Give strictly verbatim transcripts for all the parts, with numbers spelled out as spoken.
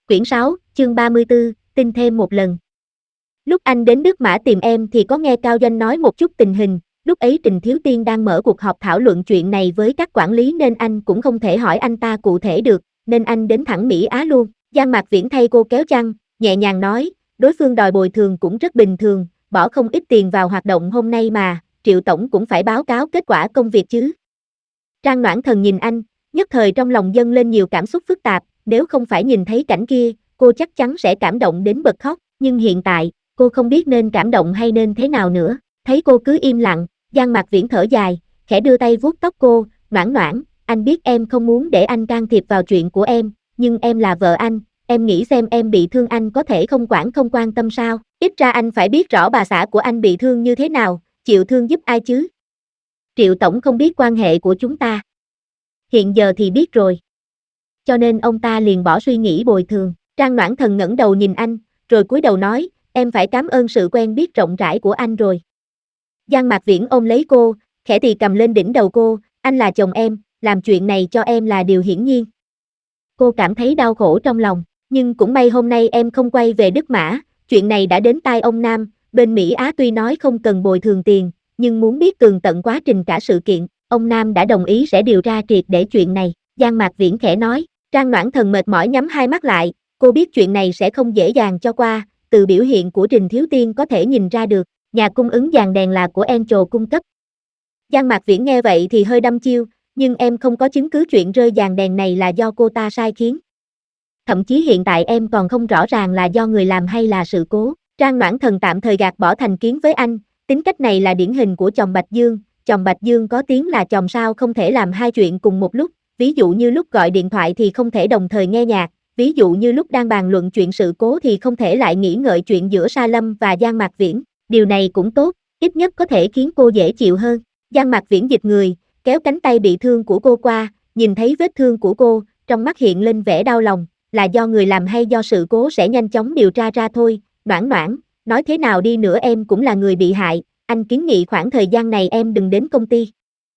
Quyển sáu, chương ba mươi tư, tin thêm một lần. Lúc anh đến Đức Mã tìm em thì có nghe Cao Doanh nói một chút tình hình, lúc ấy Trình Thiếu Tiên đang mở cuộc họp thảo luận chuyện này với các quản lý nên anh cũng không thể hỏi anh ta cụ thể được, nên anh đến thẳng Mỹ Á luôn. Giang Mạc Viễn thay cô kéo chăn, nhẹ nhàng nói, đối phương đòi bồi thường cũng rất bình thường, bỏ không ít tiền vào hoạt động hôm nay mà, Triệu Tổng cũng phải báo cáo kết quả công việc chứ. Trang Noãn Thần nhìn anh, nhất thời trong lòng dâng lên nhiều cảm xúc phức tạp, nếu không phải nhìn thấy cảnh kia, cô chắc chắn sẽ cảm động đến bật khóc, nhưng hiện tại, cô không biết nên cảm động hay nên thế nào nữa. Thấy cô cứ im lặng, Giang Mạc Viễn thở dài, khẽ đưa tay vuốt tóc cô, Noãn Noãn, anh biết em không muốn để anh can thiệp vào chuyện của em, nhưng em là vợ anh, em nghĩ xem em bị thương anh có thể không quản không quan tâm sao, ít ra anh phải biết rõ bà xã của anh bị thương như thế nào, chịu thương giúp ai chứ. Triệu Tổng không biết quan hệ của chúng ta. Hiện giờ thì biết rồi. Cho nên ông ta liền bỏ suy nghĩ bồi thường. Trang Noãn Thần ngẩng đầu nhìn anh, rồi cúi đầu nói, em phải cảm ơn sự quen biết rộng rãi của anh rồi. Giang Mạc Viễn ôm lấy cô, khẽ thì cầm lên đỉnh đầu cô, anh là chồng em, làm chuyện này cho em là điều hiển nhiên. Cô cảm thấy đau khổ trong lòng, nhưng cũng may hôm nay em không quay về Đức Mã, chuyện này đã đến tai ông Nam, bên Mỹ Á tuy nói không cần bồi thường tiền, nhưng muốn biết tường tận quá trình cả sự kiện, ông Nam đã đồng ý sẽ điều tra triệt để chuyện này. Giang Mạc Viễn khẽ nói, Trang Noãn Thần mệt mỏi nhắm hai mắt lại, cô biết chuyện này sẽ không dễ dàng cho qua, từ biểu hiện của Trình Thiếu Tiên có thể nhìn ra được, nhà cung ứng dàn đèn là của Angel cung cấp. Giang Mạc Viễn nghe vậy thì hơi đăm chiêu, nhưng em không có chứng cứ chuyện rơi dàn đèn này là do cô ta sai khiến. Thậm chí hiện tại em còn không rõ ràng là do người làm hay là sự cố. Trang Noãn Thần tạm thời gạt bỏ thành kiến với anh, tính cách này là điển hình của chồng Bạch Dương, chồng Bạch Dương có tiếng là chồng sao không thể làm hai chuyện cùng một lúc, ví dụ như lúc gọi điện thoại thì không thể đồng thời nghe nhạc, ví dụ như lúc đang bàn luận chuyện sự cố thì không thể lại nghĩ ngợi chuyện giữa Sa Lâm và Giang Mạc Viễn, điều này cũng tốt, ít nhất có thể khiến cô dễ chịu hơn. Giang Mạc Viễn dịch người, kéo cánh tay bị thương của cô qua, nhìn thấy vết thương của cô, trong mắt hiện lên vẻ đau lòng, là do người làm hay do sự cố sẽ nhanh chóng điều tra ra thôi. Noãn Noãn, nói thế nào đi nữa em cũng là người bị hại, anh kiến nghị khoảng thời gian này em đừng đến công ty.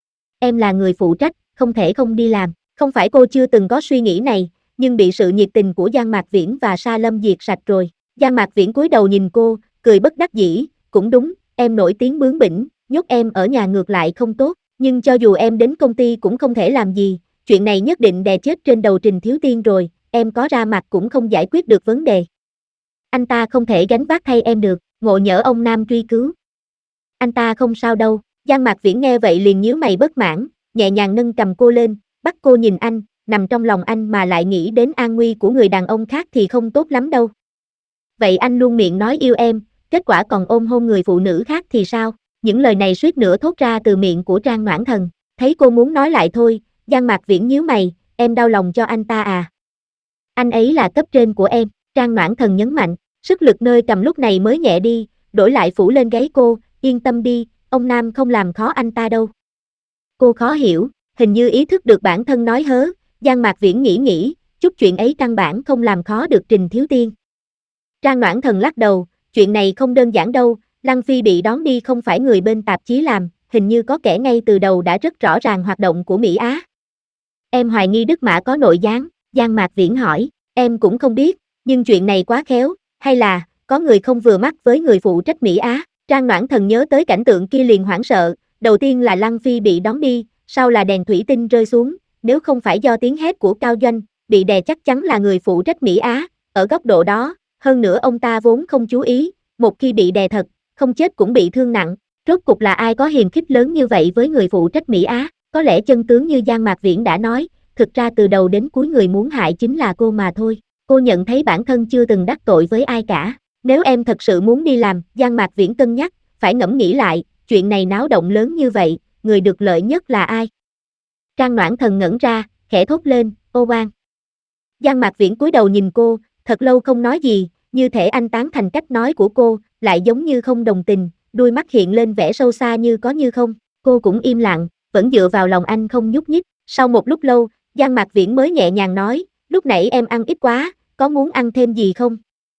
Em là người phụ trách, không thể không đi làm, không phải cô chưa từng có suy nghĩ này, nhưng bị sự nhiệt tình của Giang Mạc Viễn và Sa Lâm diệt sạch rồi. Giang Mạc Viễn cúi đầu nhìn cô, cười bất đắc dĩ, cũng đúng, em nổi tiếng bướng bỉnh, nhốt em ở nhà ngược lại không tốt, nhưng cho dù em đến công ty cũng không thể làm gì, chuyện này nhất định đè chết trên đầu Trình Thiếu Tiên rồi, em có ra mặt cũng không giải quyết được vấn đề. Anh ta không thể gánh vác thay em được, ngộ nhỡ ông Nam truy cứu. Anh ta không sao đâu. Giang Mạc Viễn nghe vậy liền nhíu mày bất mãn, nhẹ nhàng nâng cầm cô lên, bắt cô nhìn anh, nằm trong lòng anh mà lại nghĩ đến an nguy của người đàn ông khác thì không tốt lắm đâu. Vậy anh luôn miệng nói yêu em, kết quả còn ôm hôn người phụ nữ khác thì sao? Những lời này suýt nữa thốt ra từ miệng của Trang Noãn Thần, thấy cô muốn nói lại thôi, Giang Mạc Viễn nhíu mày, em đau lòng cho anh ta à? Anh ấy là cấp trên của em, Trang Noãn Thần nhấn mạnh, sức lực nơi cầm lúc này mới nhẹ đi, đổi lại phủ lên gáy cô, yên tâm đi, ông Nam không làm khó anh ta đâu. Cô khó hiểu, hình như ý thức được bản thân nói hớ, Giang Mạc Viễn nghĩ nghĩ, chút chuyện ấy căn bản không làm khó được Trình Thiếu Tiên. Trang Noãn Thần lắc đầu, chuyện này không đơn giản đâu, Lăng Phi bị đón đi không phải người bên tạp chí làm, hình như có kẻ ngay từ đầu đã rất rõ ràng hoạt động của Mỹ Á. Em hoài nghi Đức Mã có nội gián, Giang Mạc Viễn hỏi, em cũng không biết, nhưng chuyện này quá khéo, hay là, có người không vừa mắt với người phụ trách Mỹ Á. Trang Noãn Thần nhớ tới cảnh tượng kia liền hoảng sợ, đầu tiên là Lăng Phi bị đón đi, sau là đèn thủy tinh rơi xuống, nếu không phải do tiếng hét của Cao Doanh, bị đè chắc chắn là người phụ trách Mỹ Á, ở góc độ đó, hơn nữa ông ta vốn không chú ý, một khi bị đè thật, không chết cũng bị thương nặng, rốt cục là ai có hiềm khích lớn như vậy với người phụ trách Mỹ Á, có lẽ chân tướng như Giang Mạc Viễn đã nói, thực ra từ đầu đến cuối người muốn hại chính là cô mà thôi, cô nhận thấy bản thân chưa từng đắc tội với ai cả. Nếu em thật sự muốn đi làm, Giang Mạc Viễn cân nhắc, phải ngẫm nghĩ lại, chuyện này náo động lớn như vậy, người được lợi nhất là ai? Trang Noãn Thần ngẩn ra, khẽ thốt lên, ô oan. Giang Mạc Viễn cúi đầu nhìn cô, thật lâu không nói gì, như thể anh tán thành cách nói của cô, lại giống như không đồng tình, đuôi mắt hiện lên vẻ sâu xa như có như không, cô cũng im lặng, vẫn dựa vào lòng anh không nhúc nhích. Sau một lúc lâu, Giang Mạc Viễn mới nhẹ nhàng nói, lúc nãy em ăn ít quá, có muốn ăn thêm gì không?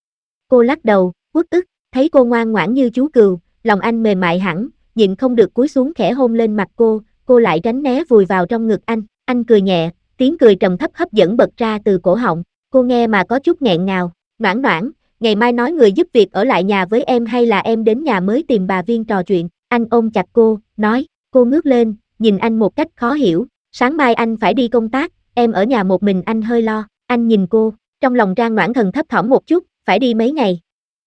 Cô lắc đầu, uất ức, thấy cô ngoan ngoãn như chú cừu, lòng anh mềm mại hẳn, nhịn không được cúi xuống khẽ hôn lên mặt cô, cô lại tránh né vùi vào trong ngực anh, anh cười nhẹ, tiếng cười trầm thấp hấp dẫn bật ra từ cổ họng. Cô nghe mà có chút nghẹn ngào. Noãn Noãn, ngày mai nói người giúp việc ở lại nhà với em hay là em đến nhà mới tìm bà Viên trò chuyện. Anh ôm chặt cô, nói. Cô ngước lên, nhìn anh một cách khó hiểu. Sáng mai anh phải đi công tác, em ở nhà một mình anh hơi lo. Anh nhìn cô, trong lòng Trang Noãn Thần thấp thỏm một chút, phải đi mấy ngày.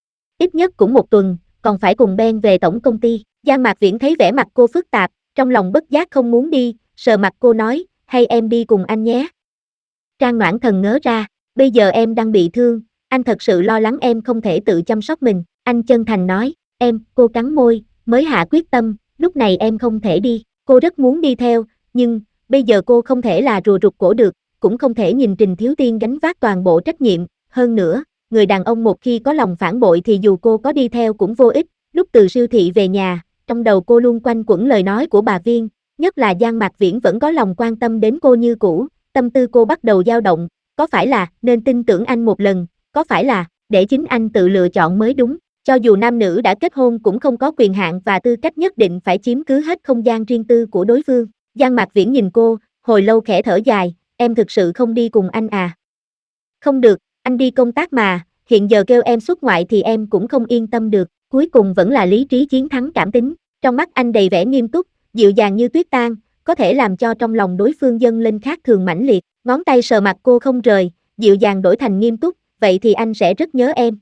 Ít nhất cũng một tuần, còn phải cùng Ben về tổng công ty. Giang Mạc Viễn thấy vẻ mặt cô phức tạp, trong lòng bất giác không muốn đi, sờ mặt cô nói, hay em đi cùng anh nhé. Trang Noãn Thần ngớ ra, bây giờ em đang bị thương, anh thật sự lo lắng em không thể tự chăm sóc mình. Anh chân thành nói, em, cô cắn môi, mới hạ quyết tâm, lúc này em không thể đi. Cô rất muốn đi theo, nhưng, bây giờ cô không thể là rùa rụt cổ được, cũng không thể nhìn Trình Thiếu Tiên gánh vác toàn bộ trách nhiệm. Hơn nữa, người đàn ông một khi có lòng phản bội thì dù cô có đi theo cũng vô ích. Lúc từ siêu thị về nhà, trong đầu cô luôn quanh quẩn lời nói của bà Viên, nhất là Giang Mạc Viễn vẫn có lòng quan tâm đến cô như cũ. Tâm tư cô bắt đầu dao động, có phải là nên tin tưởng anh một lần, có phải là để chính anh tự lựa chọn mới đúng. Cho dù nam nữ đã kết hôn cũng không có quyền hạn và tư cách nhất định phải chiếm cứ hết không gian riêng tư của đối phương. Giang Mạc Viễn nhìn cô, hồi lâu khẽ thở dài, em thực sự không đi cùng anh à? Không được, anh đi công tác mà, hiện giờ kêu em xuất ngoại thì em cũng không yên tâm được. Cuối cùng vẫn là lý trí chiến thắng cảm tính. Trong mắt anh đầy vẻ nghiêm túc, dịu dàng như tuyết tan, có thể làm cho trong lòng đối phương dâng lên khác thường mãnh liệt. Ngón tay sờ mặt cô không rời, dịu dàng đổi thành nghiêm túc, vậy thì anh sẽ rất nhớ em.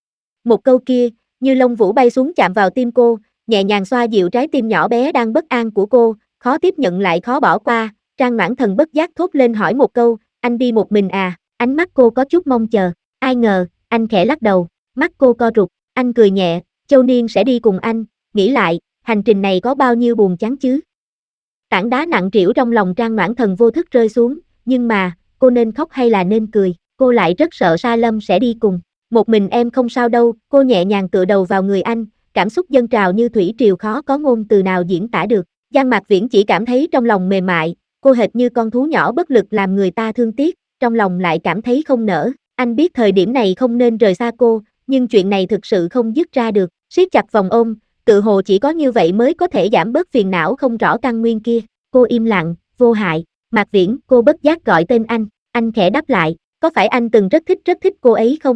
Một câu kia, như lông vũ bay xuống chạm vào tim cô, nhẹ nhàng xoa dịu trái tim nhỏ bé đang bất an của cô, khó tiếp nhận lại khó bỏ qua. Trang Noãn Thần bất giác thốt lên hỏi một câu, anh đi một mình à? Ánh mắt cô có chút mong chờ, ai ngờ, anh khẽ lắc đầu, mắt cô co rụt, anh cười nhẹ, Châu Niên sẽ đi cùng anh, nghĩ lại, hành trình này có bao nhiêu buồn chán chứ? Tảng đá nặng trĩu trong lòng Trang Noãn Thần vô thức rơi xuống, nhưng mà, cô nên khóc hay là nên cười, cô lại rất sợ Sa Lâm sẽ đi cùng. Một mình em không sao đâu, cô nhẹ nhàng tựa đầu vào người anh, cảm xúc dâng trào như thủy triều khó có ngôn từ nào diễn tả được. Giang Mạc Viễn chỉ cảm thấy trong lòng mềm mại, cô hệt như con thú nhỏ bất lực làm người ta thương tiếc, trong lòng lại cảm thấy không nỡ. Anh biết thời điểm này không nên rời xa cô, nhưng chuyện này thực sự không dứt ra được, siết chặt vòng ôm, tự hồ chỉ có như vậy mới có thể giảm bớt phiền não không rõ căn nguyên kia. Cô im lặng, vô hại. Mạc Viễn, cô bất giác gọi tên anh, anh khẽ đáp lại, có phải anh từng rất thích rất thích cô ấy không?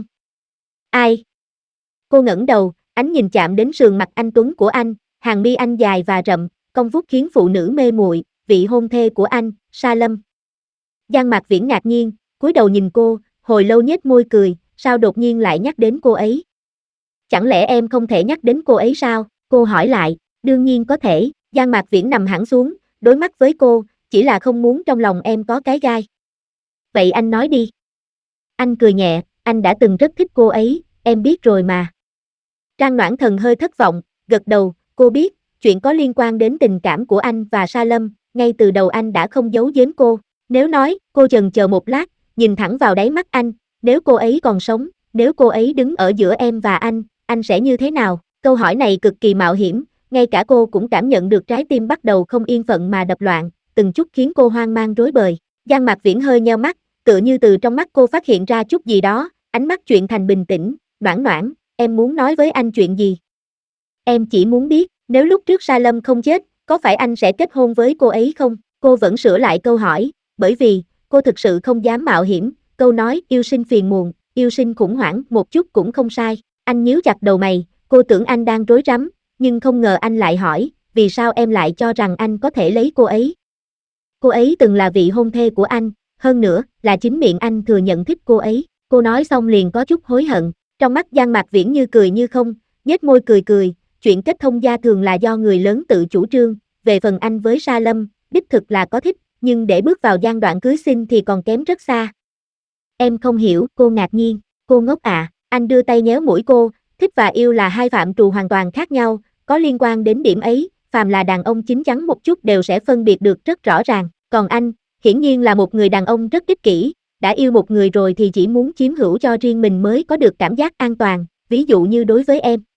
Ai? Cô ngẩng đầu, ánh nhìn chạm đến sườn mặt anh tuấn của anh, hàng mi anh dài và rậm, cong vút khiến phụ nữ mê muội, vị hôn thê của anh, Sa Lâm. Giang Mạc Viễn ngạc nhiên, cúi đầu nhìn cô, hồi lâu nhếch môi cười, sao đột nhiên lại nhắc đến cô ấy? Chẳng lẽ em không thể nhắc đến cô ấy sao? Cô hỏi lại, đương nhiên có thể. Giang Mạc Viễn nằm hẳn xuống, đối mắt với cô, chỉ là không muốn trong lòng em có cái gai. Vậy anh nói đi. Anh cười nhẹ, anh đã từng rất thích cô ấy, em biết rồi mà. Trang Noãn Thần hơi thất vọng, gật đầu, cô biết, chuyện có liên quan đến tình cảm của anh và Sa Lâm, ngay từ đầu anh đã không giấu giếm cô. Nếu nói, cô chần chờ một lát, nhìn thẳng vào đáy mắt anh, nếu cô ấy còn sống, nếu cô ấy đứng ở giữa em và anh, anh sẽ như thế nào? Câu hỏi này cực kỳ mạo hiểm, ngay cả cô cũng cảm nhận được trái tim bắt đầu không yên phận mà đập loạn, từng chút khiến cô hoang mang rối bời. Giang Mạc Viễn hơi nheo mắt, tựa như từ trong mắt cô phát hiện ra chút gì đó, ánh mắt chuyển thành bình tĩnh, Noãn Noãn, em muốn nói với anh chuyện gì? Em chỉ muốn biết, nếu lúc trước Sa Lâm không chết, có phải anh sẽ kết hôn với cô ấy không? Cô vẫn sửa lại câu hỏi, bởi vì, cô thực sự không dám mạo hiểm, câu nói yêu sinh phiền muộn, yêu sinh khủng hoảng một chút cũng không sai. Anh nhíu chặt đầu mày, cô tưởng anh đang rối rắm, nhưng không ngờ anh lại hỏi, vì sao em lại cho rằng anh có thể lấy cô ấy? Cô ấy từng là vị hôn thê của anh, hơn nữa, là chính miệng anh thừa nhận thích cô ấy. Cô nói xong liền có chút hối hận, trong mắt Giang Mạc Viễn như cười như không, nhếch môi cười cười, chuyện kết thông gia thường là do người lớn tự chủ trương, về phần anh với Sa Lâm, đích thực là có thích, nhưng để bước vào giai đoạn cưới xin thì còn kém rất xa. Em không hiểu, cô ngạc nhiên, cô ngốc à, anh đưa tay nhéo mũi cô, thích và yêu là hai phạm trù hoàn toàn khác nhau, có liên quan đến điểm ấy, phàm là đàn ông chín chắn một chút đều sẽ phân biệt được rất rõ ràng, còn anh, hiển nhiên là một người đàn ông rất ích kỷ, đã yêu một người rồi thì chỉ muốn chiếm hữu cho riêng mình mới có được cảm giác an toàn, ví dụ như đối với em.